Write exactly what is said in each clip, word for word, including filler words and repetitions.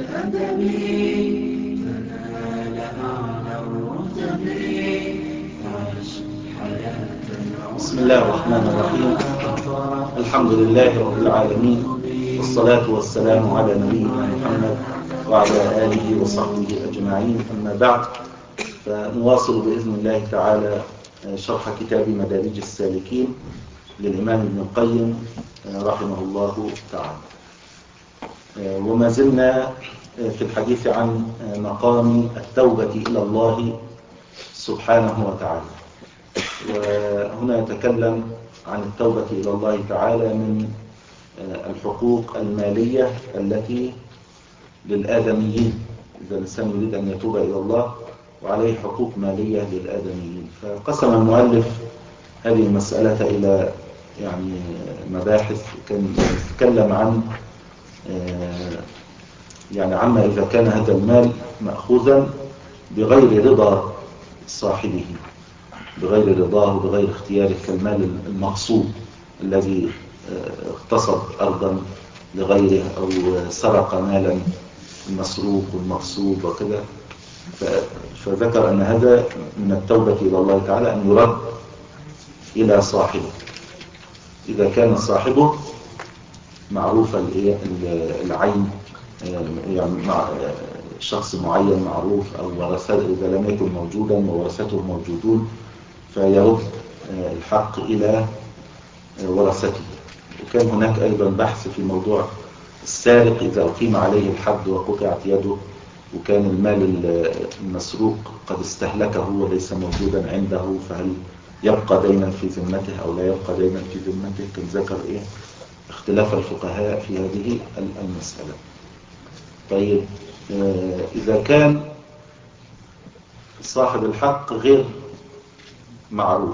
بالأدب تنال أعلى الرتب. عش حياة بسم الله الرحمن الرحيم. الحمد لله رب العالمين، والصلاة والسلام على نبينا محمد وعلى آله وصحبه أجمعين، أما بعد، فنواصل بإذن الله تعالى شرح كتاب مدارج السالكين للإمام ابن القيم رحمه الله تعالى. وما زلنا في الحديث عن مقام التوبة إلى الله سبحانه وتعالى، وهنا يتكلم عن التوبة إلى الله تعالى من الحقوق المالية التي للآدميين، إذا الإنسان يريد أن يتوب إلى الله وعليه حقوق مالية للآدميين. فقسم المؤلف هذه المسألة إلى يعني مباحث، كان يتكلم عن يعني عما إذا كان هذا المال مأخوذا بغير رضا صاحبه، بغير رضاه وبغير اختياره، كالمال المغصوب الذي اغتصب أرضا لغيره أو سرق مالا المسروق والمغصوب وكذا. فذكر أن هذا من التوبة إلى الله تعالى أن يرد إلى صاحبه إذا كان صاحبه معروف العين، يعني شخص معين معروف، أو ورثته إذا لم يكن موجودا وورثته موجودون فيرد الحق إلى ورثته. وكان هناك أيضا بحث في موضوع السارق إذا أقيم عليه الحد وقطعت يده وكان المال المسروق قد استهلكه وليس موجودا عنده، فهل يبقى دينا في ذمته أو لا يبقى دينا في ذمته؟ كان ذكر إيه اختلاف الفقهاء في هذه المسألة. طيب، إذا كان صاحب الحق غير معروف،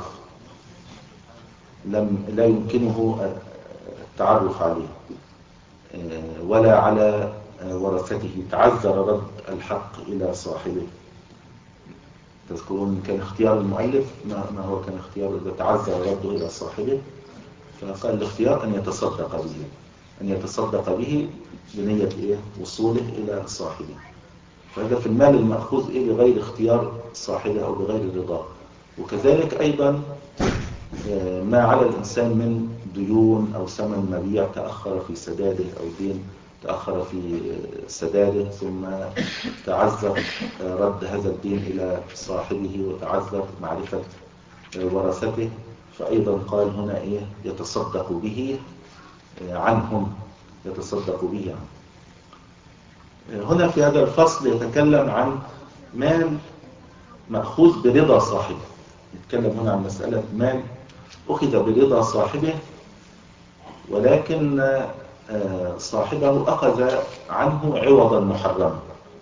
لم لا يمكنه التعرف عليه ولا على ورثته، تعذر رد الحق إلى صاحبه. تذكرون كان اختيار المؤلف ما هو كان اختيار إذا تعذر رده إلى صاحبه؟ فقال الاختيار أن يتصدق به، أن يتصدق به بنية إيه؟ وصوله إلى صاحبه. فهذا في المال المأخوذ إيه؟ بغير اختيار صاحبه أو بغير رضاه. وكذلك أيضا ما على الإنسان من ديون أو ثمن مبيع تأخر في سداده، أو دين تأخر في سداده ثم تعذر رد هذا الدين إلى صاحبه وتعذر معرفة ورثته، فأيضا قال هنا إيه؟ يتصدق به عنهم، يتصدق به عنهم. هنا في هذا الفصل يتكلم عن مال مأخوذ برضا صاحبه. يتكلم هنا عن مسألة مال أخذ برضا صاحبه، ولكن صاحبه أخذ عنه عوضا محرما،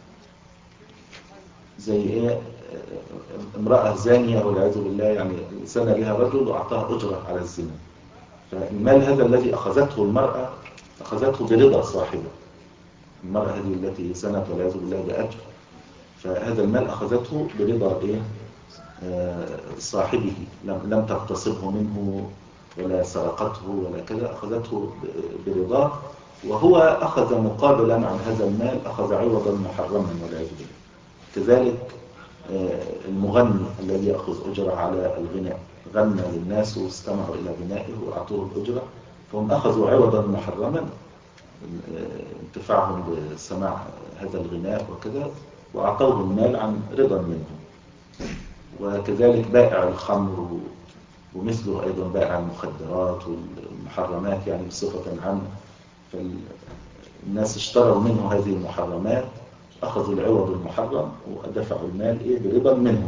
زي إيه؟ امرأة زانية والعياذ بالله، يعني زنى بها رجل وأعطاها أجرة على الزنا، فالمال هذا الذي أخذته المرأة أخذته برضا صاحبه. المرأة هذه التي زنت والعياذ بالله بأجر، فهذا المال أخذته برضا إيه؟ صاحبه، لم لم تغتصبه منه ولا سرقته ولا كذا، أخذته برضاه، وهو أخذ مقابلا عن هذا المال أخذ عوضا محرما والعياذ بالله. كذلك المغني الذي يأخذ أجرة على الغناء، غنى للناس واستمعوا إلى غنائه وأعطوه الأجرة، فهم أخذوا عوضا محرما انتفاعهم بسماع هذا الغناء وكذا، وأعطوه المال عن رضا منهم. وكذلك بائع الخمر ومثله أيضا بائع المخدرات والمحرمات يعني بصفة عامة، فالناس اشتروا منه هذه المحرمات، أخذوا العوض المحرم ودفعوا المال إيه؟ برضا منهم.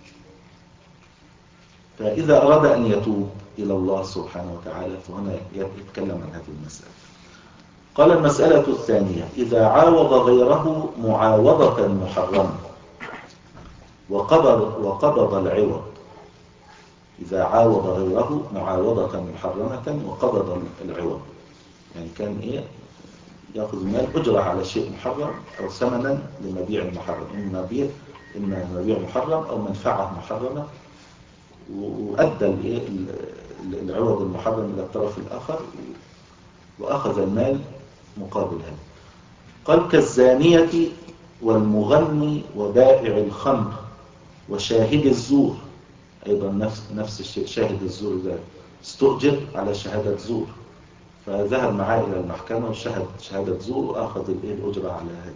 فإذا أراد أن يتوب إلى الله سبحانه وتعالى فهنا يتكلم عن هذه المسألة. قال المسألة الثانية: إذا عاوض غيره معاوضة محرمة وقبض, وقبض العوض. إذا عاوض غيره معاوضة محرمة وقبض العوض، يعني كان إيه؟ يأخذ المال أجرة على شيء محرم أو ثمنا لمبيع محرم، إما مبيع إما مبيع محرم أو منفعة محرمة، وأدى العوض المحرم إلى الطرف الآخر وأخذ المال مقابل هذا. قال كالزانية والمغني وبائع الخمر وشاهد الزور. أيضا نفس نفس الشيء، شاهد الزور ده استؤجر على شهادة زور، فذهب معاه إلى المحكمة وشهد شهادة زور وأخذ الأجرة على هذا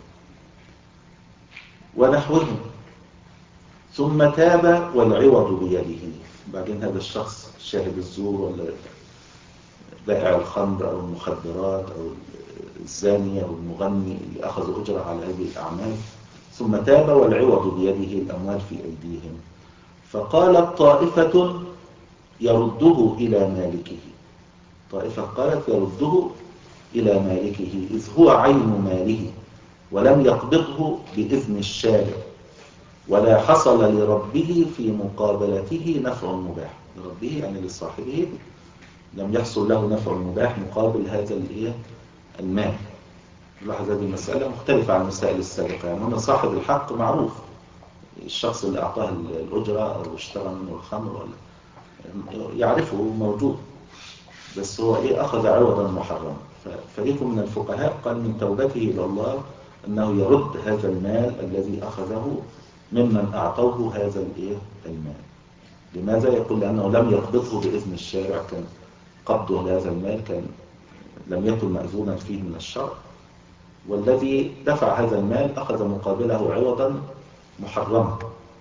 ونحوهم. ثم تاب والعوض بيده. بعدين هذا الشخص شاهد الزور ولا بائع الخمر أو المخدرات أو الزانية أو المغني اللي أخذ أجرة على هذه الأعمال، ثم تاب والعوض بيده، الأموال في أيديهم. فقالت طائفة يرده إلى مالكه. طائفة قالت يرده إلى مالكه إذ هو عين ماله ولم يقبضه بإذن الشارع ولا حصل لربه في مقابلته نفع مباح. لربه يعني لصاحبه لم يحصل له نفع مباح مقابل هذا المال. لاحظ هذه المسألة مختلفة عن المسائل السابقة. يعني هنا صاحب الحق معروف، الشخص اللي أعطاه الأجرة أو اشترى منه الخمر ولا يعرفه موجود، بس هو إيه أخذ عوضا محرما. فريق من الفقهاء قال من توبته إلى الله أنه يرد هذا المال الذي أخذه ممن أعطوه هذا الإيه المال. لماذا؟ يقول لأنه لم يقبضه بإذن الشارع، كان قبضه لهذا المال كان لم يكن مأذونا فيه من الشرع، والذي دفع هذا المال أخذ مقابله عوضا محرما.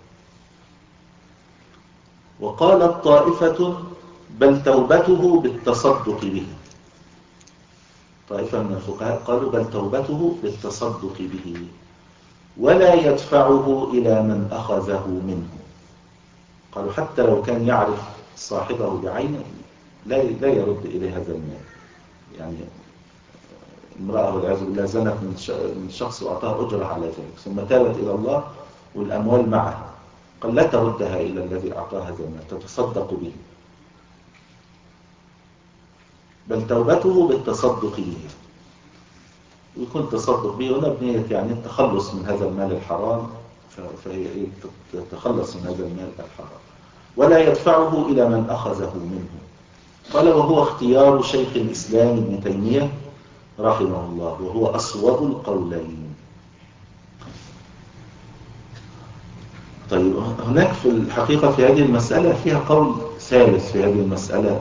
وقالت طائفة بل توبته بالتصدق به. طائفة من الفقهاء قالوا بل توبته بالتصدق به ولا يدفعه إلى من أخذه منه. قالوا حتى لو كان يعرف صاحبه بعينه لا لا يرد إليه هذا المال. يعني امرأة والعياذ بالله زنت من شخص وأعطاها أجرة على ذلك ثم تابت إلى الله والأموال معه، قال لا تردها إلى الذي أعطاها هذا المال، تتصدق به. بل توبته بالتصدق به، ويكون التصدق به هنا بنية يعني التخلص من هذا المال الحرام، فهي تتخلص من هذا المال الحرام. ولا يدفعه إلى من أخذه منه. قال وهو اختيار شيخ الإسلام ابن تيمية رحمه الله، وهو أصوب القولين. طيب هناك في الحقيقة في هذه المسألة فيها قول ثالث في هذه المسألة،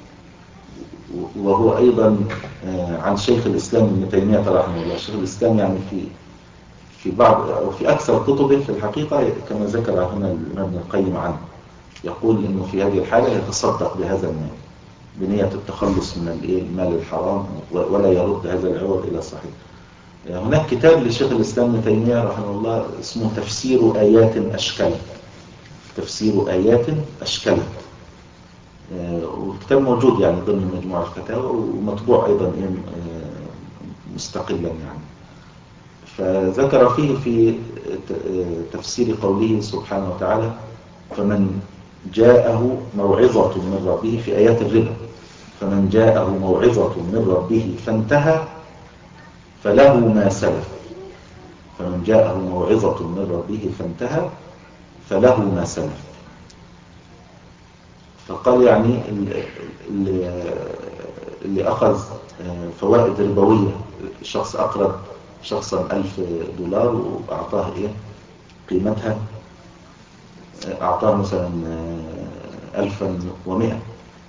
وهو أيضا عن شيخ الإسلام ابن تيمية رحمه الله. شيخ الإسلام يعني في في بعض أو في أكثر كتبه في الحقيقة كما ذكر هنا الإمام ابن القيم عنه، يقول إنه في هذه الحالة يتصدق بهذا المال بنية التخلص من المال الحرام ولا يرد هذا العوض إلى صاحبه. هناك كتاب لشيخ الإسلام ابن تيمية رحمه الله اسمه تفسير آيات أشكلت. تفسير آيات أشكلت، والكتاب موجود يعني ضمن مجموعة الفتاوى ومطبوع أيضا مستقلا يعني. فذكر فيه في تفسير قوله سبحانه وتعالى فمن جاءه موعظة من ربه في آيات الربا، فمن جاءه موعظة من ربه فانتهى فله ما سلف. فمن جاءه موعظة من ربه فانتهى فله ما سلف. فقال يعني اللي, اللي أخذ فوائد ربوية، الشخص أقرض شخصا ألف دولار وأعطاه إيه قيمتها، أعطاه مثلا ألفا ومئة،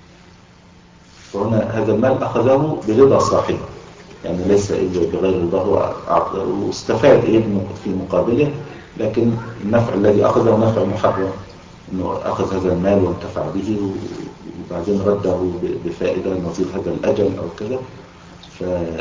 فهنا هذا المال أخذه برضا صاحبه، يعني ليس بغير رضاه، واستفاد إيه في مقابله، لكن النفع الذي أخذه نفع محرم، أنه أخذ هذا المال وانتفع به وبعدين رده بفائدة نظير هذا الأجل أو كذا. ف...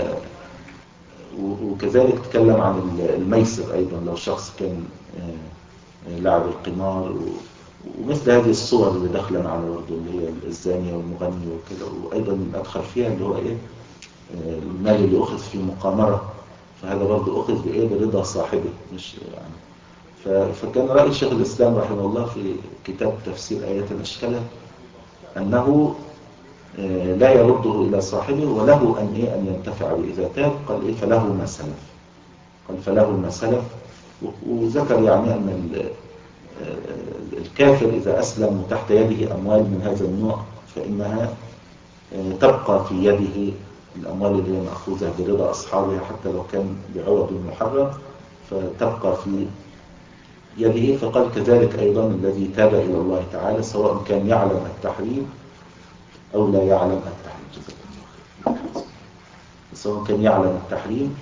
وكذلك تكلم عن الميسر أيضا، لو شخص كان لعب القمار ومثل هذه الصور اللي دخل معنا برضه اللي هي الزانية والمغني وكذا، وأيضا أدخل فيها اللي هو إيه المال اللي أخذ في مقامرة، فهذا برضه أخذ بإيه برضا صاحبه مش يعني. فكان رأي شيخ الإسلام رحمه الله في كتاب تفسير آيات الأشكال أنه لا يرده إلى صاحبه وله أن إيه أن ينتفع به إذا تاب. قال إيه فله ما سلف، قال فله ما سلف. وذكر يعني أن الكافر إذا أسلم وتحت يده أموال من هذا النوع فإنها تبقى في يده الأموال اللي هي مأخوذة برضا أصحابها حتى لو كان بعوض محرم فتبقى في يده. فقال كذلك أيضا الذي تاب إلى الله تعالى سواء كان يعلم التحريم أو لا يعلم التحريم، سواء كان يعلم التحريم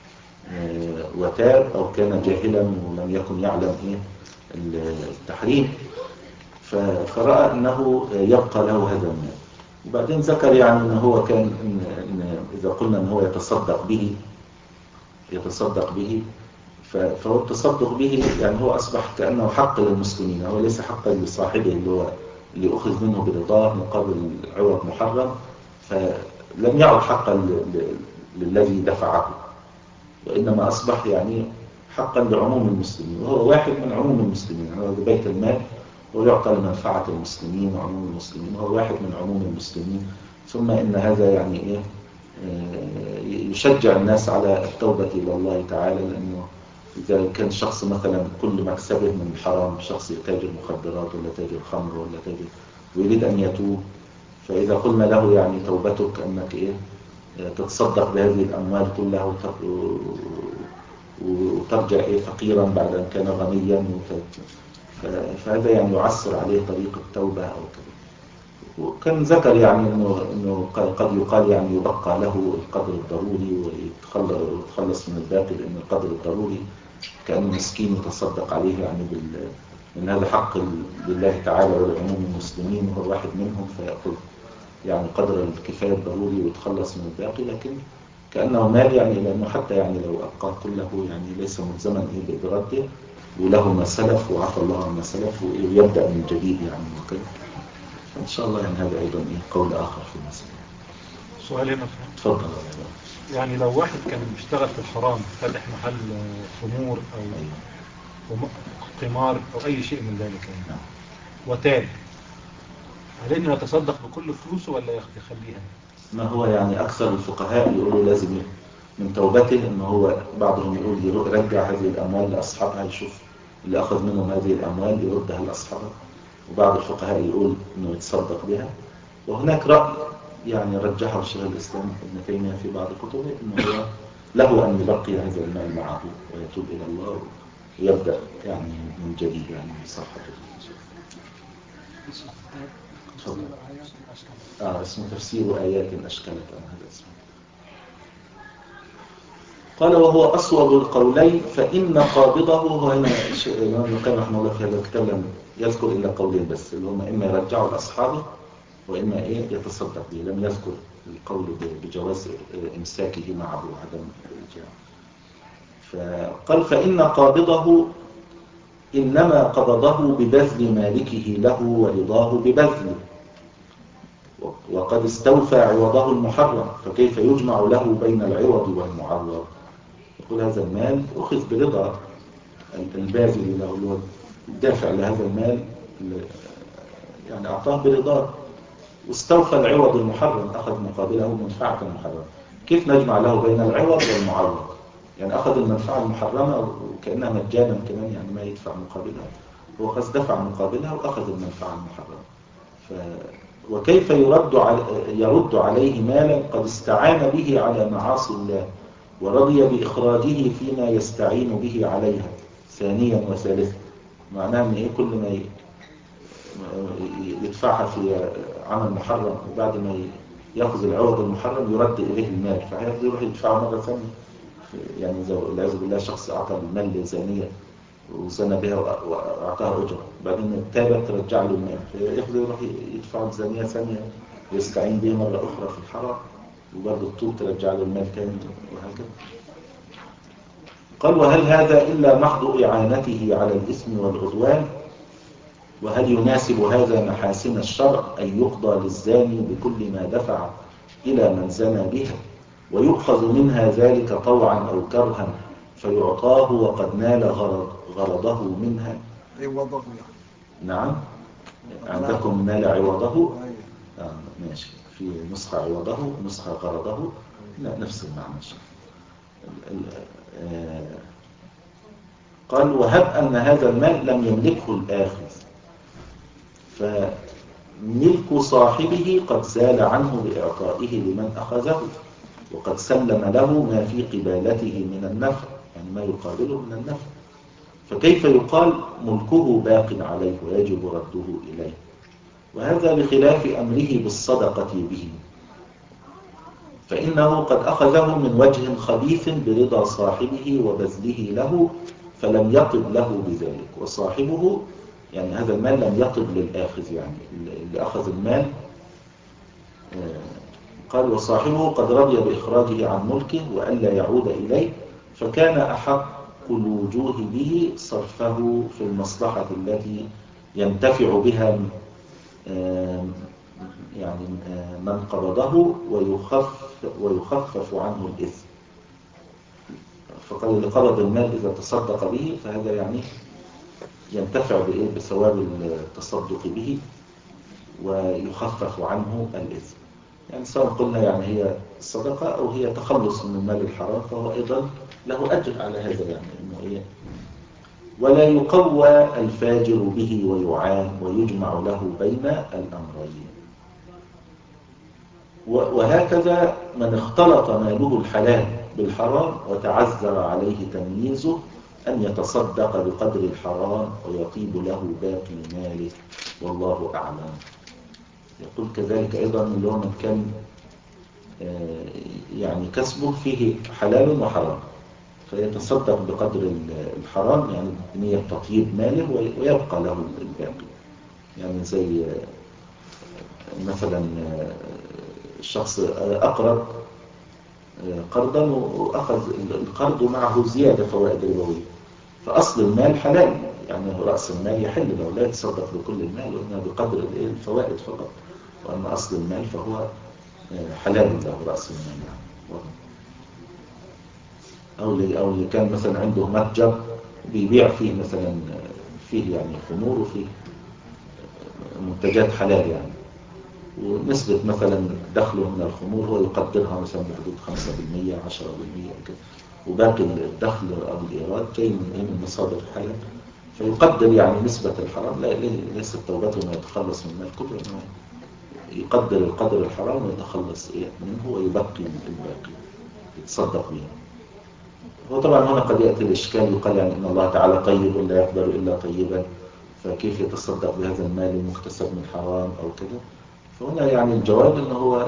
وتاب أو كان جاهلا ولم يكن يعلم إيه التحريم، فرأى أنه يبقى له هذا المال. وبعدين ذكر يعني أنه هو كان إن إن إذا قلنا أنه هو يتصدق به يتصدق به فهو التصدق به يعني هو أصبح كأنه حق للمسلمين، هو ليس حقا لصاحبه اللي هو اللي أخذ منه برضاه مقابل عوض محرم، فلم يعد حقا للذي دفعه، وإنما أصبح يعني حقا لعموم المسلمين، وهو واحد من عموم المسلمين. يعني هو بيت المال ويعطى لمنفعة المسلمين وعموم المسلمين، وهو واحد من عموم المسلمين. ثم إن هذا يعني إيه يشجع الناس على التوبة إلى الله تعالى، لأنه إذا كان شخص مثلا كل مكسبه من الحرام، شخص تاجر مخدرات ولا تاجر خمر ولا تاجر ويريد أن يتوب، فإذا قلنا له يعني توبتك أنك إيه تتصدق بهذه الأموال كلها وترجع إيه فقيرا بعد أن كان غنيا، فهذا يعني يعسر عليه طريق التوبة أو كذا. وكان ذكر يعني إنه إنه قد يقال يعني يبقى له القدر الضروري ويتخلص من الباقي، لأن القدر الضروري كأنه مسكين يتصدق عليه يعني بال من هذا حق لله تعالى ولعموم المسلمين، وهو واحد منهم، فيأخذ يعني قدر الكفاية الضروري ويتخلص من الباقي. لكن كأنه مال يعني، لأنه حتى يعني لو أبقى كله يعني ليس ملزما إيه برده، وله ما سلف وعفى الله ما سلف ويبدأ من جديد يعني وكذا. فإن شاء الله يعني هذا أيضا إيه قول آخر في المسألة. سؤال هنا تفضل. يعني لو واحد كان بيشتغل في الحرام، فاتح محل خمور أو قمار أو أي شيء من ذلك يعني، وتاب، عليه انه يتصدق بكل فلوسه ولا يخليها؟ ما هو يعني أكثر الفقهاء يقولوا لازم من توبته إنه هو بعضهم يقول يرجع هذه الأموال لأصحابها، يشوف اللي أخذ منهم هذه الأموال يردها لأصحابها، وبعض الفقهاء يقول إنه يتصدق بها. وهناك رأي يعني رجحه الشيخ الإسلام ابن تيمية في بعض كتبه إنه هو له أن يبقي هذا المال معه ويتوب إلى الله ويبدأ يعني من جديد يعني بصحته. آه اسمه تفسير آيات أشكلت، هذا اسمه. قال وهو أصوب القولين، فإن قابضه هو هنا الإمام ابن القيم رحمه الله في هذا الكتاب لم يذكر إلا قولين بس، اللي هم إما يرجعوا لأصحابه وإما إيه يتصدق به، لم يذكر القول بجواز إمساكه معه وعدم الإرجاع. فقال فإن قابضه إنما قبضه ببذل مالكه له ورضاه ببذله، وقد استوفى عوضه المحرم، فكيف يجمع له بين العوض والمعوض؟ يقول هذا المال أخذ برضا الباذل له، اللي هو الدافع لهذا المال يعني أعطاه برضاه، واستوفى العوض المحرم، أخذ مقابله منفعة محرمة. كيف نجمع له بين العوض والمعوض؟ يعني أخذ المنفعة المحرمة وكأنها مجانا كمان، يعني ما يدفع مقابلها، هو قد دفع مقابلها وأخذ المنفعة المحرمة. ف... وكيف يرد, على... يرد عليه مالا قد استعان به على معاصي الله ورضي بإخراجه فيما يستعين به عليها ثانيا وثالثا؟ معناه أن إيه كل ما يدفعها في عمل محرم وبعد ما يأخذ العوض المحرم يرد إليه المال، فهيأخذ يروح يدفعه مرة ثانية. يعني إذا والعياذ بالله شخص أعطى المال لزانية وزنى بها وأعطاها أجرة، بعدين تابت ترجع له المال، فيأخذ يروح يدفع الزانية ثانية ويستعين بها مرة أخرى في الحرام، وبرضه الطوب ترجع له المال ثاني وهكذا. قال وهل هذا إلا محض إعانته على الإثم والعدوان؟ وهل يناسب هذا محاسن الشرع أن يقضى للزاني بكل ما دفع إلى من زنى بها ويؤخذ منها ذلك طوعا أو كرها فيعطاه وقد نال غرض غرضه منها؟ عوضه يعني. نعم عندكم نال عوضه. آه ماشي، في نسخة عوضه نسخة غرضه، لا نفس المعنى. آه قال وهب أن هذا المال لم يملكه الآخذ، فملك صاحبه قد زال عنه بإعطائه لمن أخذه، وقد سلم له ما في قبالته من النفع، يعني ما يقابله من النفع، فكيف يقال ملكه باق عليه ويجب رده إليه؟ وهذا بخلاف أمره بالصدقة به، فإنه قد أخذه من وجه خبيث برضا صاحبه وبذله له فلم يطب له بذلك، وصاحبه يعني هذا المال لم يطب للآخذ، يعني اللي أخذ المال قال وصاحبه قد رضي بإخراجه عن ملكه وألا يعود إليه، فكان أحق الوجوه به صرفه في المصلحة التي ينتفع بها يعني من قبضه ويخف ويخفف عنه الإثم. فقال اللي قبض المال إذا تصدق به فهذا يعني ينتفع بإيه؟ بثواب التصدق به ويخفف عنه الإثم. يعني سواء قلنا يعني هي الصدقة أو هي تخلص من المال الحرام فهو أيضا له أجر على هذا، يعني إنه إيه؟ ولا يقوى الفاجر به ويعان ويجمع له بين الأمرين. وهكذا من اختلط ماله الحلال بالحرام وتعذر عليه تمييزه أن يتصدق بقدر الحرام ويطيب له باقي ماله والله أعلم. يقول كذلك أيضا اللي هو من كان يعني كسبه فيه حلال وحرام فيتصدق بقدر الحرام يعني بنية تطيب ماله ويبقى له الباقي. يعني زي مثلا الشخص أقرض قرضا وأخذ القرض معه زيادة فوائد ربوية، فأصل المال حلال، يعني رأس المال يحل له، لا يتصدق بكل المال وإنما بقدر الفوائد فقط، وأما أصل المال فهو حلال له رأس المال يعني. أو اللي, أو اللي كان مثلا عنده متجر بيبيع فيه مثلا فيه يعني خمور وفيه منتجات حلال يعني، ونسبة مثلا دخله من الخمور هو يقدرها مثلا بحدود خمسة بالمية عشرة بالمية كده، وباقي الدخل أو الإيراد جاي من مصادر الحلال، فيقدر يعني نسبة الحرام. لا ليست توبته انه يتخلص من المال كله، انه يقدر القدر الحرام ويتخلص منه ويبقي الباقي يتصدق به. هو طبعا هنا قد يأتي الإشكال يقال يعني إن الله تعالى طيب ولا يقبل إلا طيبا، فكيف يتصدق بهذا المال المكتسب من حرام أو كده؟ فهنا يعني الجواب إنه هو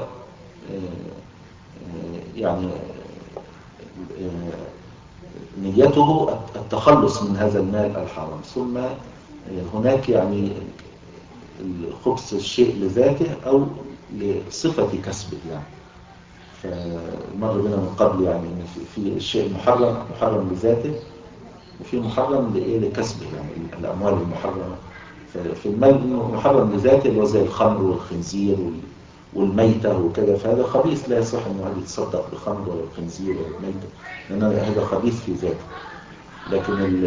يعني نيته التخلص من هذا المال الحرام، ثم هناك يعني الخبث الشيء لذاته أو لصفة كسبه. يعني فمر بنا من قبل يعني في الشيء المحرم محرم لذاته وفي محرم لإيه لكسبه، يعني الأموال المحرمة. ففي المال المحرم لذاته اللي هو زي الخمر والخنزير والميتة وكذا، فهذا خبيث لا يصح أن واحد يتصدق بخمر ولا الخنزير ولا الميتة لأن هذا خبيث في ذاته. لكن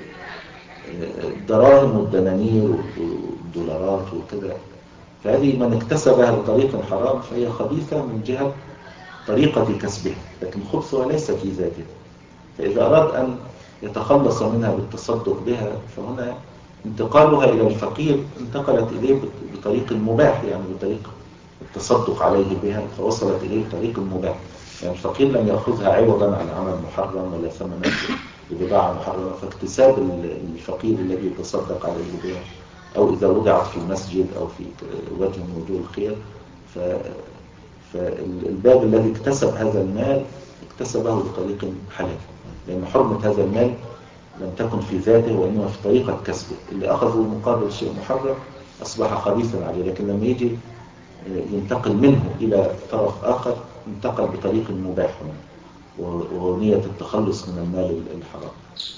الدراهم والدنانير والدولارات وكذا فهذه من اكتسبها بطريق حرام فهي خبيثة من جهة طريقة كسبها، لكن خبثها ليس في ذاته. فإذا أراد أن يتخلص منها بالتصدق بها فهنا انتقالها إلى الفقير انتقلت إليه بطريق المباح، يعني بطريق التصدق عليه بها فوصلت إليه بطريق المباح. يعني الفقير لم يأخذها عوضا عن عمل محرم ولا ثمنا ببضاعة محرمة، فاكتساب الفقير الذي يتصدق عليه بها أو إذا وضعت في المسجد أو في وجه من وجوه الخير ف... فالباب الذي اكتسب هذا المال اكتسبه بطريق حلال، لأن حرمة هذا المال لم تكن في ذاته وإنما في طريقة كسبه. اللي أخذه مقابل شيء محرم أصبح خبيثا عليه، لكن لما يجي ينتقل منه إلى طرف آخر انتقل بطريق مباح ونية التخلص من المال الحرام.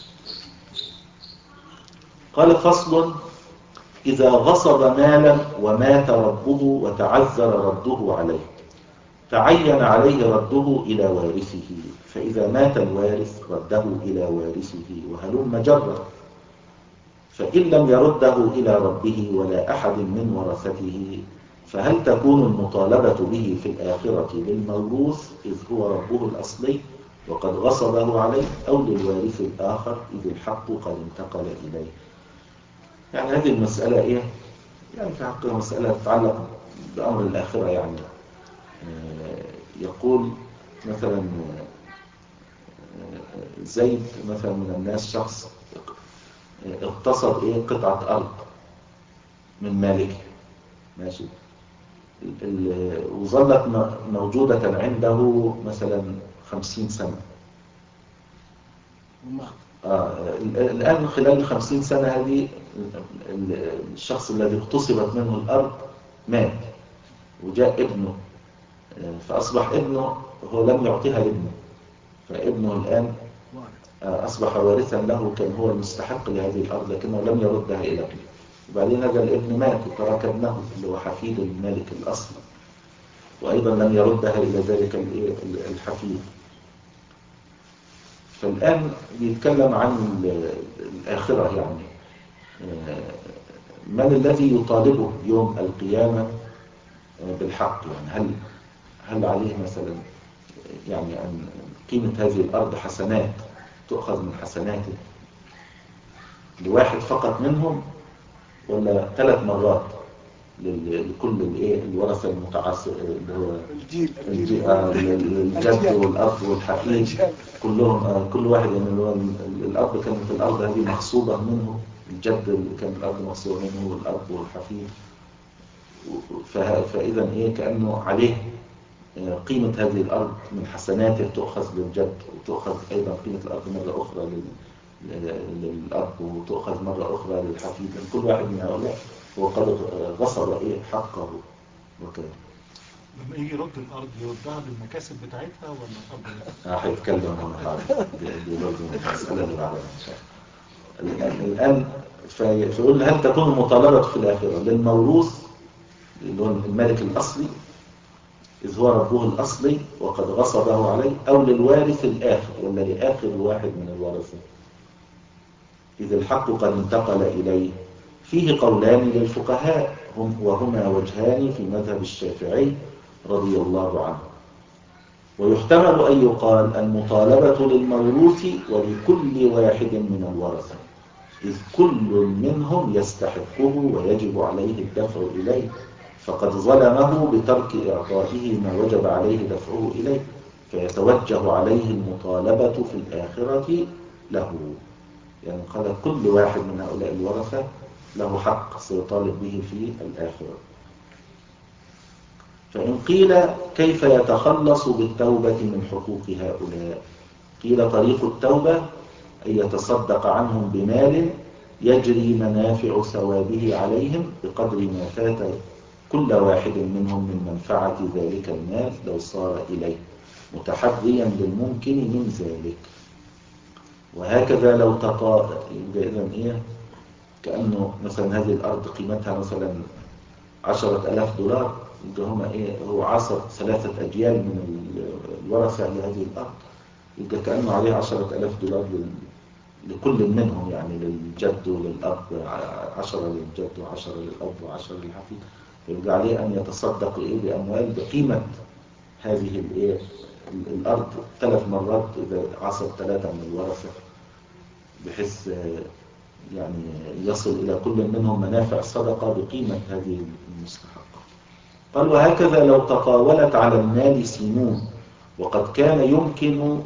قال فصل: إذا غصب مالا ومات ربه وتعذر رده عليه تعين عليه رده إلى وارثه، فإذا مات الوارث رده إلى وارثه وهلم جرا، فإن لم يرده إلى ربه ولا أحد من ورثته فهل تكون المطالبة به في الآخرة للموروث إذ هو ربه الأصلي وقد غصبه عليه، أو للوارث الآخر إذ الحق قد انتقل إليه؟ يعني هذه المسألة إيه؟ يعني في حقها مسألة تتعلق بأمر الآخرة. يعني يقول مثلا زيد مثلا من الناس شخص اغتصب ايه قطعة ارض من مالكه، ماشي، وظلت موجودة عنده مثلا خمسين سنة. آه الآن خلال الخمسين سنة هذه الشخص الذي اغتصبت منه الأرض مات، وجاء ابنه، فأصبح ابنه هو لم يعطيها لابنه، فابنه الآن أصبح وارثا له، كان هو المستحق لهذه الأرض لكنه لم يردها إلى ابنه. وبعدين هذا الابن مات وترك ابنه اللي هو حفيد المالك الأصلي، وأيضا لم يردها إلى ذلك الحفيد. فالآن بيتكلم عن الآخرة، يعني من الذي يطالبه يوم القيامة بالحق؟ يعني هل هل عليه مثلا يعني أن قيمة هذه الأرض حسنات تؤخذ من حسناته لواحد فقط منهم، ولا ثلاث مرات لكل الايه الورثه المتعاصر اللي هو الجيل الجيل الجد والاب والحفيد كلهم، آه كل واحد يعني اللي هو الاب كانت الارض هذه مغصوبه منه، الجد اللي كان الارض مغصوبه منه، والاب والحفيد. فاذا ايه كانه عليه قيمه هذه الارض من حسناته تؤخذ للجد، وتؤخذ ايضا قيمه الارض مره اخرى لل للأب، وتؤخذ مرة أخرى للحفيد. كل واحد من هؤلاء هو قد غصب إيه حقه وكذا. لما يجي يرد الأرض يردها بالمكاسب بتاعتها ولا الأرض؟ اه هيتكلم عن هذا دي برضه المسألة اللي بعدها إن شاء الله. الآن فيقول هل تكون المطالبة في الآخرة للموروث اللي هو الملك الأصلي إذ هو ربه الأصلي وقد غصبه عليه، أو للوارث الآخر ولا لآخر واحد من الورثة إذا الحق قد انتقل إليه؟ فيه قولان للفقهاء هم وهما وجهان في مذهب الشافعي رضي الله عنه. ويحتمل أن يقال المطالبة للموروث ولكل واحد من الورثة، إذ كل منهم يستحقه ويجب عليه الدفع إليه، فقد ظلمه بترك إعطائه ما وجب عليه دفعه إليه، فيتوجه عليه المطالبة في الآخرة له. يعني قال كل واحد من هؤلاء الورثة له حق سيطالب به في الآخرة. فإن قيل كيف يتخلص بالتوبة من حقوق هؤلاء؟ قيل طريق التوبة أن يتصدق عنهم بمال يجري منافع ثوابه عليهم بقدر ما فات كل واحد منهم من منفعة ذلك المال لو صار إليه، متحريا بالممكن من ذلك. وهكذا لو تطا إذن إيه كأنه مثلا هذه الأرض قيمتها مثلا عشرة ألاف دولار، يبقى هم إيه هو عصر ثلاثة أجيال من الورثة لهذه الأرض، يبقى كأنه عليه عشرة ألاف دولار لكل منهم، يعني للجد وللأب عشرة للجد وعشرة للأب وعشرة للحفيد، يبقى عليه أن يتصدق إيه بأموال بقيمة هذه الإيه الأرض ثلاث مرات إذا عصر ثلاثة من الورثة، بحيث يعني يصل إلى كل منهم منافع صدقة بقيمة هذه المستحقة. قال وهكذا لو تطاولت على المال سنون وقد كان يمكن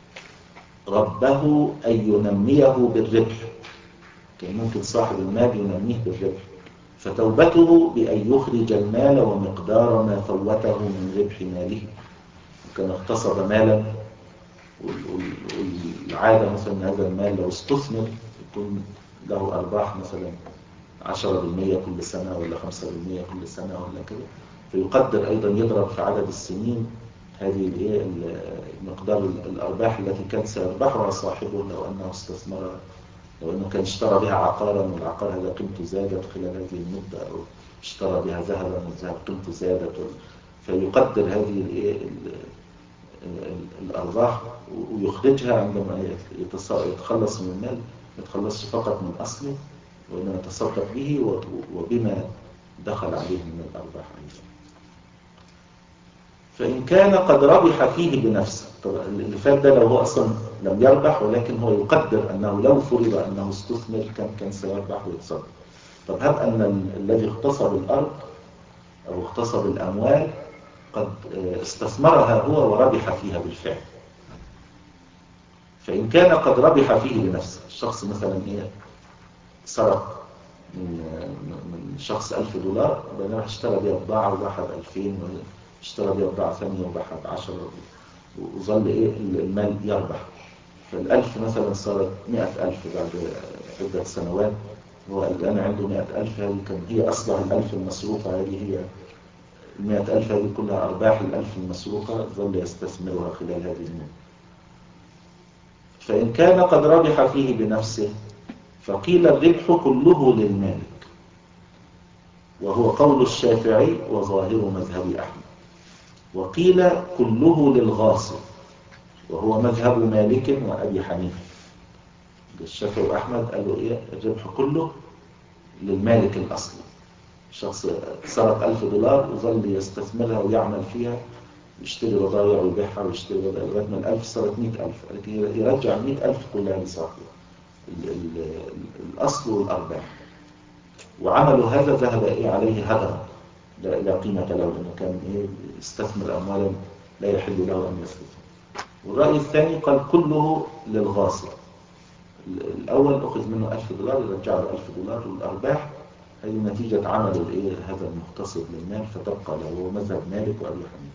ربه أن ينميه بالربح، كان ممكن صاحب المال ينميه بالربح، فتوبته بأن يخرج المال ومقدار ما فوته من ربح ماله. وكان اغتصب مالا، والعادة مثلا هذا المال لو استثمر يكون له أرباح مثلا عشرة بالمئة كل سنة ولا خمسة بالمئة كل سنة ولا كده، فيقدر أيضا يضرب في عدد السنين هذه مقدار الأرباح التي كان سيربحها صاحبه لو أنه استثمر، لو أنه كان اشترى بها عقارا والعقار هذا قيمته زادت خلال هذه المدة، أو اشترى بها ذهبا والذهب قيمته زادت، فيقدر هذه الأرباح ويخرجها عندما يتخلص من المال، ما يتخلصش فقط من أصله وإنما يتصدق به وبما دخل عليه من الأرباح أيضا. فإن كان قد ربح فيه بنفسه، طبعا اللي فات ده لو هو أصلا لم يربح ولكن هو يقدر أنه لو فرض أنه استثمر كان كان سيربح ويتصدق. طب هب أن الذي اغتصب الأرض أو اغتصب الأموال قد استثمرها هو وربح فيها بالفعل. فإن كان قد ربح فيه لنفسه، الشخص مثلا إيه سرق من من شخص ألف دولار، بينما اشترى بها بضاعة وباعها بألفين، واشترى بها بضاعة ثانية وباعها بعشرة، وظل إيه المال يربح. فالألف مثلا صارت مئة ألف بعد عدة سنوات، هو الآن عنده مئة ألف، هذه كان هي أصبح الألف المسروقة، هذه هي المئة ألف، هذه كلها أرباح الألف المسروقة، ظل يستثمرها خلال هذه المدة. فإن كان قد ربح فيه بنفسه فقيل الربح كله للمالك، وهو قول الشافعي وظاهر مذهب أحمد. وقيل كله للغاصب، وهو مذهب مالك وأبي حنيفة. الشافعي وأحمد قالوا إيه الربح كله للمالك الأصلي. شخص سرق ألف دولار وظل يستثمرها ويعمل فيها، يشتري بضائع ويبيعها ويشتري بضائع لغاية ما الألف صارت مئة ألف، يرجع المئة ألف كلها لصاحبه الأصل والأرباح. وعملوا هذا ذهب إيه عليه هدرا، لا قيمة له، لأنه كان إيه استثمر أموالا لا يحل له أن يستثمر. والرأي الثاني قال كله للغاصب. الأول أخذ منه ألف دولار يرجع له ألف دولار، والأرباح هي نتيجة عمل الإيه هذا المغتصب للمال فتبقى له، هو مذهب مالك وأبي حنيفة.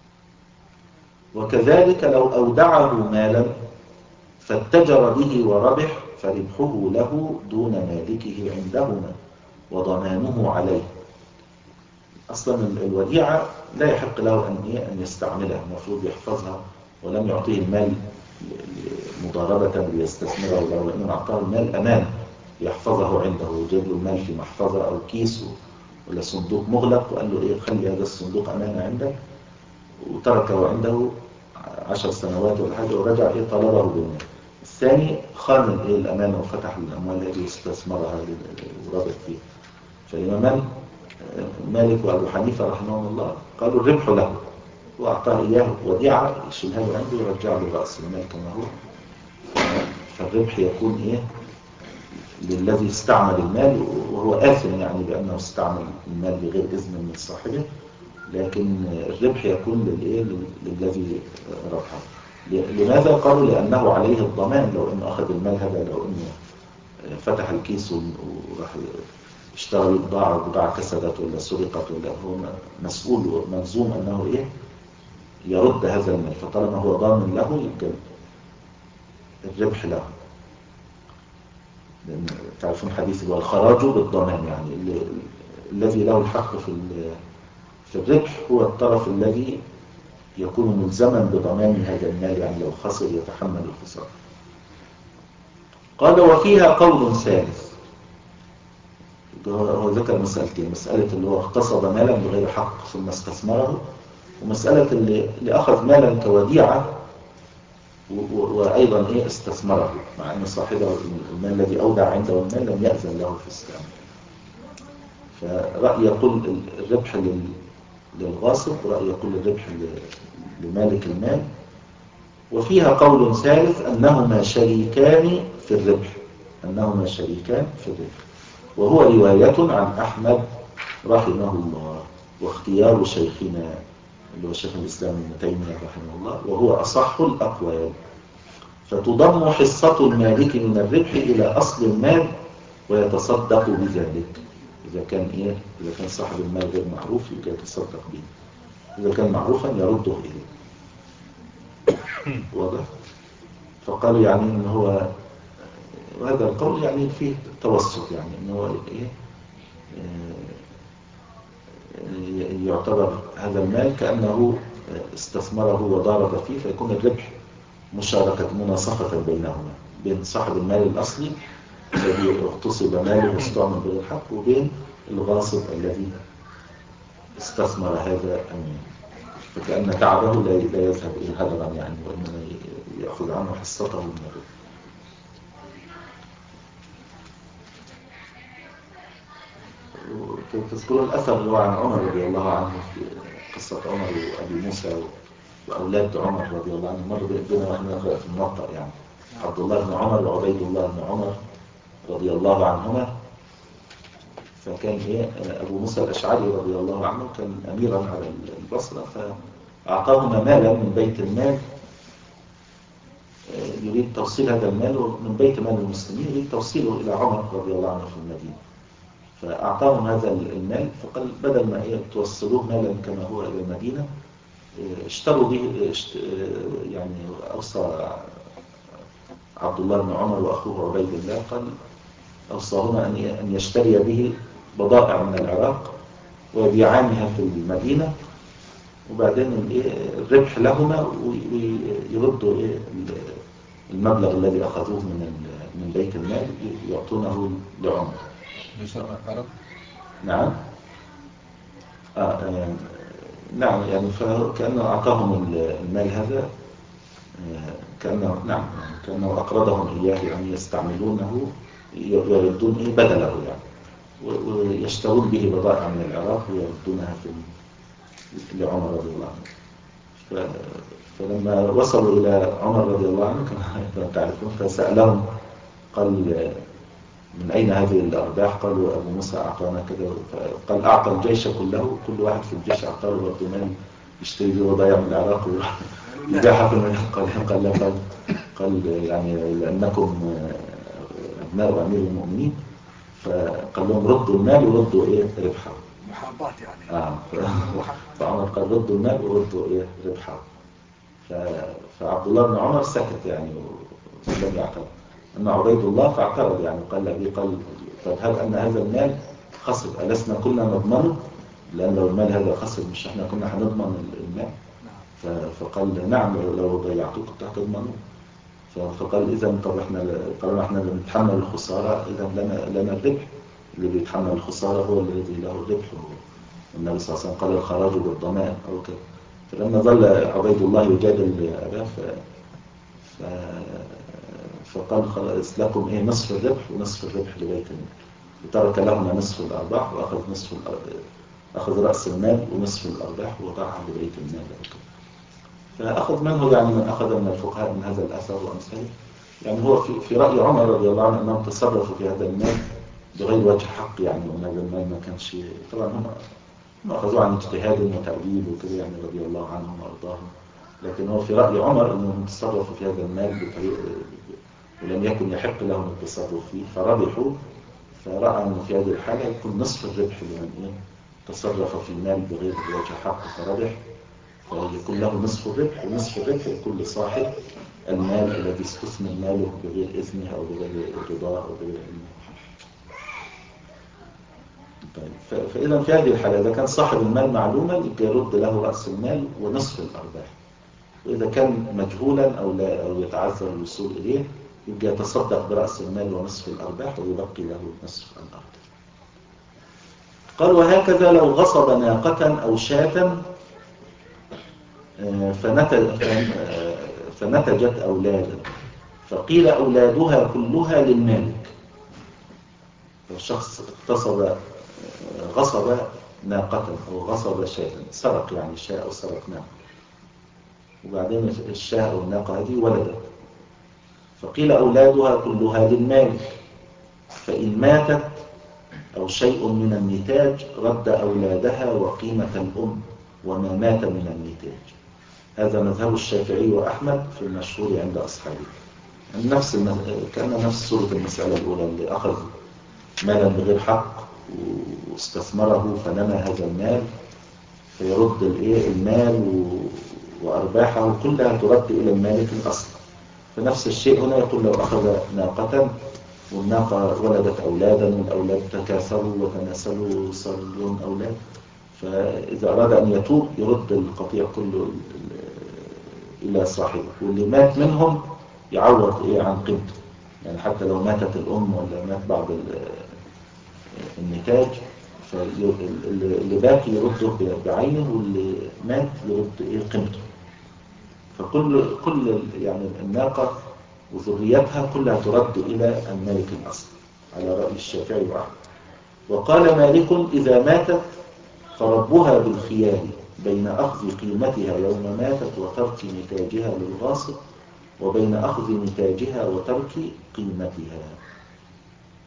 وكذلك لو أودعه مالا فاتجر به وربح فربحه له دون مالكه عندهما وضمانه عليه. أصلا الوديعة لا يحق له أن أن يستعملها، المفروض يحفظها، ولم يعطيه المال مضاربة ليستثمره له، لأنه أعطاه المال أمانة يحفظه عنده، وجاب له المال في محفظة أو كيس ولا صندوق مغلق، وقال له إيه خلي هذا الصندوق أمانة عندك، وتركه عنده عشر سنوات ولا حاجة، ورجع إيه طلبه بالمال. الثاني خان إيه الأمانة وفتح الأموال التي واستثمرها وربح فيها. فالإمامان مالك وأبو حنيفة رحمهم الله قالوا الربح له، وأعطاه إياه وديعة يشيلها له عنده ويرجع له رأس المال كما هو. فالربح يكون إيه للذي استعمل المال، وهو آثم يعني بأنه استعمل المال بغير إذن من صاحبه، لكن الربح يكون للإيه للذي ربحه. لماذا؟ قالوا لأنه عليه الضمان، لو أنه أخذ المال هذا، لو أنه فتح الكيس وراح اشتغل بضاعة وبضاعة كسدت ولا سرقت، ولا هو مسؤول وملزوم أنه إيه يرد هذا المال. فطالما هو ضامن له يبقى الربح له. لأن تعرفون حديث هو الخراج بالضمان، يعني اللي الذي له الحق في في الربح هو الطرف الذي يكون ملزما بضمان هذا المال، يعني لو خسر يتحمل الخسارة. قال وفيها قول ثالث، هو ذكر مسألتين، مسألة اللي هو اغتصب مالا بغير حق ثم استثمره، ومسألة اللي, اللي أخذ مالا كوديعة وأيضا إيه استثمره، مع أن صاحبه المال الذي أودع عنده المال لم يأذن له في استعماله. فرأي يقول الربح للغاصب، ورأي يقول الربح لمالك المال. وفيها قول ثالث أنهما شريكان في الربح، أنهما شريكان في الربح، وهو رواية عن أحمد رحمه الله، واختيار شيخنا اللي هو شيخ الإسلام ابن تيمية رحمه الله، وهو أصح الأقوال. فتضم حصة المالك من الربح إلى أصل المال ويتصدق بذلك، إذا كان إيه إذا كان صاحب المال غير معروف يبقى يتصدق به، إذا كان معروفا يرده إليه. واضح؟ فقالوا يعني إن هو، وهذا القول يعني فيه توسط، يعني إن هو إيه يعتبر هذا المال كأنه استثمره وضارب فيه، فيكون الربح مشاركة مناصفة بينهما، بين صاحب المال الأصلي الذي اغتصب ماله واستعمل بغير حق، وبين الغاصب الذي استثمر هذا المال، فكأن تعبه لا يذهب إلى هدرا يعني، وإنما يأخذ عنه حصته من الربح. تذكروا الأثر اللي هو عن عمر رضي الله عنه في قصة عمر وأبي موسى وأولاد عمر رضي الله عنه، مر بنا ونحن نقرأ في الموطأ يعني، عبد الله بن عمر وعبيد الله بن عمر رضي الله عنهما. فكان إيه أبو موسى الأشعري رضي الله عنه كان أميرا على البصرة، فأعطاهما مالا من بيت المال يريد توصيل هذا المال من بيت مال المسلمين، يريد توصيله إلى عمر رضي الله عنه في المدينة. فأعطاهم هذا المال، فقال بدل ما إيه توصلوه مالا كما هو إلى المدينة، اشتروا به اشت... يعني أوصى عبد الله بن عمر وأخوه عبيد الله، قال أوصاهما أن يشتري به بضائع من العراق ويبيعانها في المدينة، وبعدين الربح لهما ويردوا المبلغ الذي أخذوه من من بيت المال يعطونه لعمر. نعم آه آه نعم يعني فكأنه أعطاهم المال هذا كأنه نعم كأنه أقرضهم إياه، يعني يستعملونه يردون إيه بدله يعني، ويشترون به بضائع من العراق ويردونها في لعمر رضي الله عنه. فلما وصلوا إلى عمر رضي الله عنه كما تعرفون فسألهم قال من أين هذه الأرباح؟ قالوا أبو موسى أعطانا كذا. قال أعطى الجيش كله، كل واحد في الجيش أعطاه برضه مال يشتري به بضائع من العراق ويبيعها في المدينة. قال قال قال قال يعني لأنكم أبناء أمير المؤمنين، فقال لهم ردوا المال وردوا إيه ربحه. محابات يعني. آه فعمر قال ردوا المال وردوا إيه ربحه. فعبد الله بن عمر سكت يعني ولم يعترض. أما عبيد الله فاعترض يعني قال لأبي قال طب هل أن هذا المال خسر ألسنا كنا نضمنه؟ لأن لو المال هذا خسر مش احنا كنا هنضمن المال؟ فقال نعم لو ضيعته كنت هتضمنه. فقال إذا طب احنا طالما احنا اللي بنتحمل الخسارة إذا لنا لنا الربح، اللي بيتحمل الخسارة هو الذي له الربح. والنبي صلى الله عليه وسلم قال الخراج بالضمان أو كده. فلما ظل عبيد الله يجادل أباه ف... ف... فقال خلاص لكم إيه نصف الربح ونصف الربح لبيت المال، وترك لهما نصف الأرباح وأخذ نصف الأرباح. أخذ رأس المال ونصف الأرباح وضعها لبيت المال. فأخذ منه يعني من أخذ من الفقهاء من هذا الأثر وأمثاله، يعني هو في, في رأي عمر رضي الله عنه أنهم تصرفوا في هذا المال بغير وجه حق، يعني وأن هذا المال ما كانش طبعا هم هم أخذوه عن اجتهاد وتأويل وكده يعني رضي الله عنهم وأرضاهم، لكن هو في رأي عمر أنهم تصرفوا في هذا المال بطريقة ولم يكن يحق لهم التصرف فيه فربحوا. فرأى أنه في هذه الحالة يكون نصف الربح لمن إيه تصرف في المال بغير وجه حق فربح، فيكون له نصف الربح، ونصف الربح يكون لصاحب المال الذي استثمر ماله بغير إذنه أو بغير رضاه أو بغير علمه. طيب فإذا في هذه الحالة إذا كان صاحب المال معلوما يبقى يرد له رأس المال ونصف الأرباح، وإذا كان مجهولا أو لا أو يتعذر الوصول إليه يبقى يتصدق برأس المال ونصف الأرباح ويبقي له نصف الأرباح. قال وهكذا لو غصب ناقة أو شاة فنتجت أولادا فقيل أولادها كلها للمالك. الشخص اغتصب غصب ناقة أو غصب شاة، سرق يعني شاة أو سرق ناقة، وبعدين الشاة أو الناقة هذه ولدت، فقيل أولادها كلها للمالك، فإن ماتت أو شيء من النتاج رد أولادها وقيمة الأم وما مات من النتاج. هذا مذهب الشافعي وأحمد في المشهور عند أصحابه. يعني نفس المز... كأن نفس صورة المسألة الأولى اللي أخذ مالا بغير حق واستثمره فنمى هذا المال فيرد الإيه المال و... وأرباحه كلها ترد إلى المالك الأصل. فنفس الشيء هنا يقول لو أخذ ناقة والناقة ولدت أولادا والأولاد تكاثروا وتناسلوا صار لهم أولاد، فإذا أراد أن يتوب يرد القطيع كله إلى صاحبه، واللي مات منهم يعوض إيه عن قيمته. يعني حتى لو ماتت الأم ولا مات بعض النتاج فاللي باقي يرده بعينه واللي مات يرد إيه قيمته. فكل كل يعني الناقة وذريتها كلها ترد إلى المالك الأصل على رأي الشافعي وأحمد. وقال مالك إذا ماتت فربها بالخيار بين أخذ قيمتها يوم ماتت وترك نتاجها للغاصب وبين أخذ نتاجها وترك قيمتها.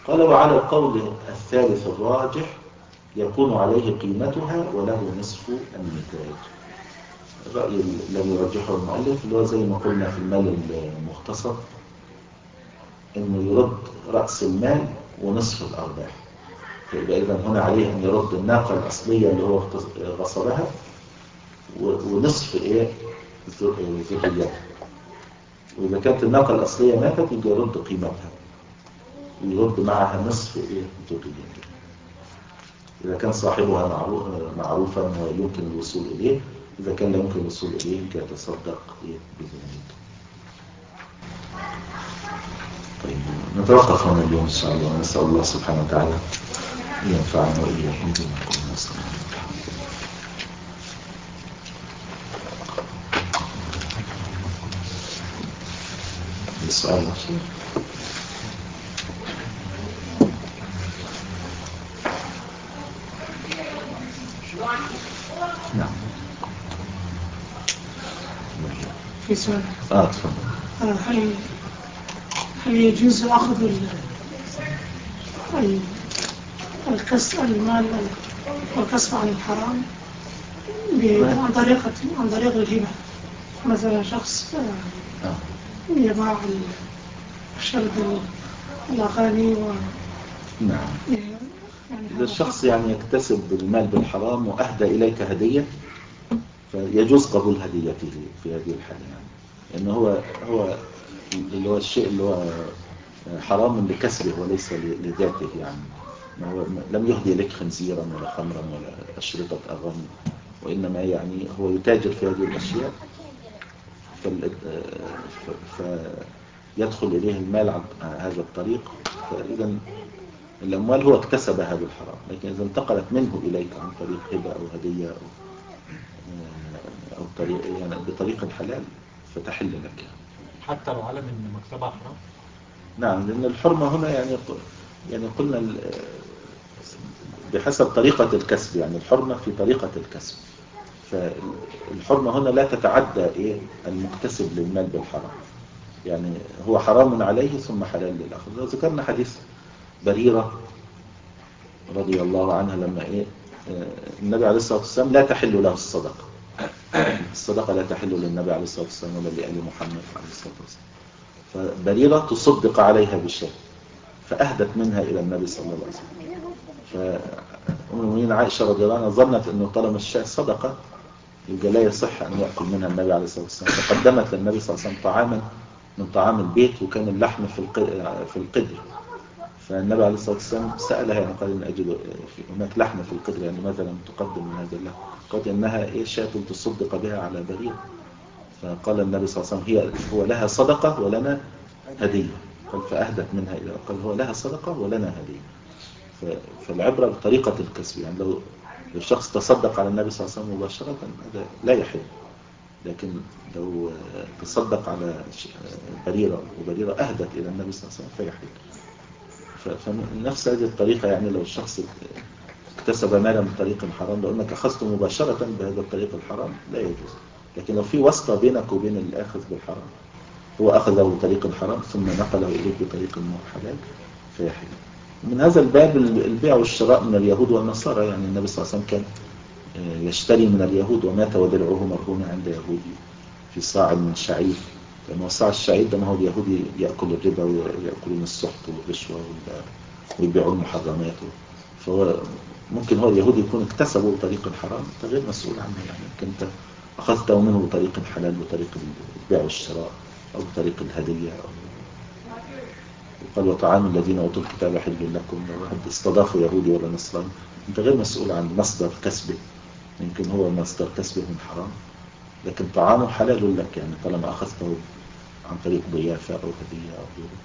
قال وعلى القول الثالث الراجح يكون عليه قيمتها وله نصف النتاج. الرأي الذي يرجحه المؤلف اللي هو زي ما قلنا في المال المختصر انه يرد رأس المال ونصف الأرباح. فيبقى إذا هنا عليه أن يرد الناقة الأصلية اللي هو غصبها ونصف إيه ذريتها. وإذا كانت الناقة الأصلية ماتت يبقى يرد قيمتها ويرد معها نصف إيه ذريتها. إذا كان صاحبها معروفا ويمكن الوصول إليه، إذا كان لا يمكن الوصول إليه يمكن يتصدق إيه بذلك. طيب نتوقف هنا اليوم إن شاء الله. نسأل الله سبحانه وتعالى ينفعنا وإياكم بما قلنا. السؤال الأخير. نعم. في سؤال. آه تفضل. هل هل يجوز أخذ ال الكسب المال والكسب عن الحرام عن طريقة عن طريق الهبة؟ مثلا شخص يباع شرب الأغاني و نعم. يعني إذا الشخص يعني يكتسب المال بالحرام وأهدى إليك هدية فيجوز قبول هديته في هذه الحالة، يعني إنه هو هو اللي هو الشيء اللي هو حرام لكسبه وليس لذاته، يعني ما هو لم يهدي لك خنزيرا ولا خمرا ولا أشرطة أغاني، وإنما يعني هو يتاجر في هذه الأشياء فيدخل إليه المال عن هذا الطريق. فإذا الأموال هو اكتسبها بالحرام، لكن إذا انتقلت منه إليك عن طريق هبة أو هدية أو, أو طريق يعني بطريق حلال فتحل لك. حتى لو علم إن مكسبها حرام؟ نعم، لأن الحرمة هنا يعني يعني قلنا بحسب طريقة الكسب، يعني الحرمة في طريقة الكسب، فالحرمة هنا لا تتعدى إيه المكتسب للمال بالحرام، يعني هو حرام عليه ثم حلال للآخر. لو ذكرنا حديث بريرة رضي الله عنها لما إيه النبي عليه الصلاة والسلام لا تحل له الصدقة، الصدقة لا تحل للنبي عليه الصلاة والسلام ولا لآل محمد عليه الصلاة والسلام، فبريرة تصدق عليها بالشيء فأهدت منها إلى النبي صلى الله عليه وسلم. فأم المؤمنين عائشة رضي الله عنها ظنت أنه طالما الشاة صدقة يبقى لا يصح أن يأكل منها النبي عليه الصلاة والسلام، فقدمت للنبي صلى الله عليه وسلم طعاما من طعام البيت وكان اللحم في في القدر. فالنبي عليه الصلاة والسلام سألها يعني قال إن أجد هناك لحم في القدر، يعني مثلا تقدم من هذا اللحم، قالت إنها إيه شاة تصدق بها على بريرة. فقال النبي صلى الله عليه وسلم هي هو لها صدقة ولنا هدية، قال فأهدت منها إلى قال هو لها صدقة ولنا هدية. فالعبرة بطريقة الكسب، يعني لو الشخص تصدق على النبي صلى الله عليه وسلم مباشرة هذا لا يحل، لكن لو تصدق على بريرة وبريرة أهدت إلى النبي صلى الله عليه وسلم فيحل. فنفس هذه الطريقة، يعني لو الشخص اكتسب مالا بطريق حرام لو أنك أخذته مباشرة بهذا الطريق الحرام لا يجوز، لكن لو في واسطة بينك وبين الآخذ بالحرام هو أخذه بطريق حرام ثم نقله إليك بطريق حلال فيحل. من هذا الباب البيع والشراء من اليهود والنصارى، يعني النبي صلى الله عليه وسلم كان يشتري من اليهود ومات ودرعه مرهون عند يهودي في صاع من شعير، لأنه صاع الشعير ده ما هو اليهودي يأكل الربا ويأكلون السحت والرشوة ويبيعون المحرمات، فهو ممكن هو اليهودي يكون اكتسبه بطريق حرام انت غير مسؤول عنه، يعني كنت أخذته منه بطريق حلال بطريق البيع والشراء أو بطريق الهدية أو قال وطعام الذين أوتوا الكتاب حل لكم، لو واحد استضافوا يهودي ولا نصراني انت غير مسؤول عن مصدر كسبه، يمكن هو مصدر كسبه من حرام لكن طعامه حلال لك، يعني طالما أخذته عن طريق ضيافة أو هدية أو غيره.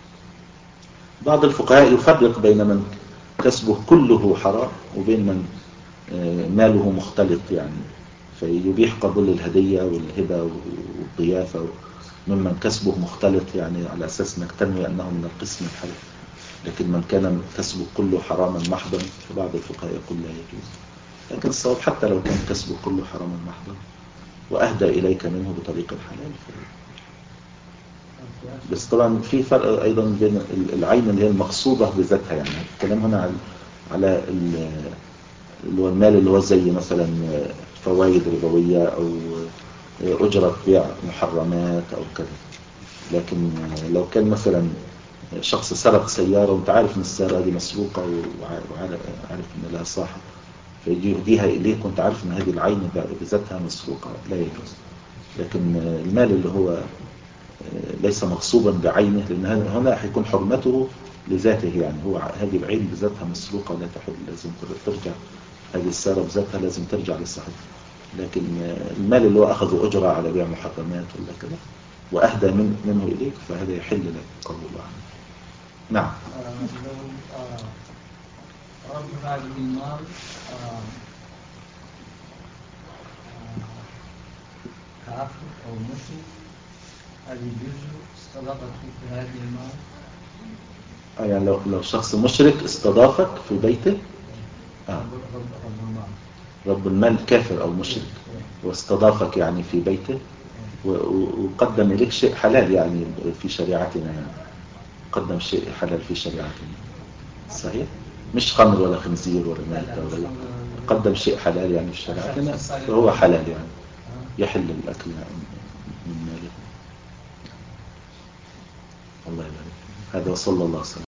بعض الفقهاء يفرق بين من كسبه كله حرام وبين من ماله مختلط، يعني فيبيح قبول الهدية والهبة والضيافة ممن كسبه مختلط، يعني على أساس انك تنوي أنه من القسم الحلال، لكن من كان كسبه كله حراما محضا فبعض الفقهاء يقول لا يجوز، لكن الصواب حتى لو كان كسبه كله حراما محضا وأهدى إليك منه بطريق الحلال. بس طبعا في فرق أيضا بين العين اللي هي المقصودة بذاتها، يعني الكلام هنا على على اللي هو المال اللي هو زي مثلا فوائد ربوية أو أجرة بيع محرمات أو كذا. لكن لو كان مثلا شخص سرق سيارة وانت عارف ان السيارة دي مسروقة وعارف ان لها صاحب، فيجي يهديها إليك وانت عارف ان هذه العين بذاتها مسروقة، لا يجوز. لكن المال اللي هو ليس مغصوبا بعينه، لأن هنا حيكون حرمته لذاته، يعني هو هذه العين بذاتها مسروقة لا تحل، لازم ترجع هذه السيارة بذاتها لازم ترجع لصاحبها. لكن المال اللي هو أخذ أجرة على بيع محرمات ولا كذا وأهدى من منه إليك فهذا يحل لك قول الله عنه. نعم. رب هذه المال كافر أو مشرك، هل يجوز استضافته في هذه المال؟ يعني لو لو شخص مشرك استضافك في بيته، آه. رب المال رب المال كافر أو مشرك واستضافك يعني في بيته وقدم إليك شيء حلال يعني في شريعتنا، يعني قدم شيء حلال في شريعتنا، صحيح؟ مش خمر ولا خنزير ولا ميتة ولا، قدم شيء حلال يعني في شريعتنا فهو حلال، يعني يحل الأكل من ماله. الله يبارك. هذا وصلى الله وسلم.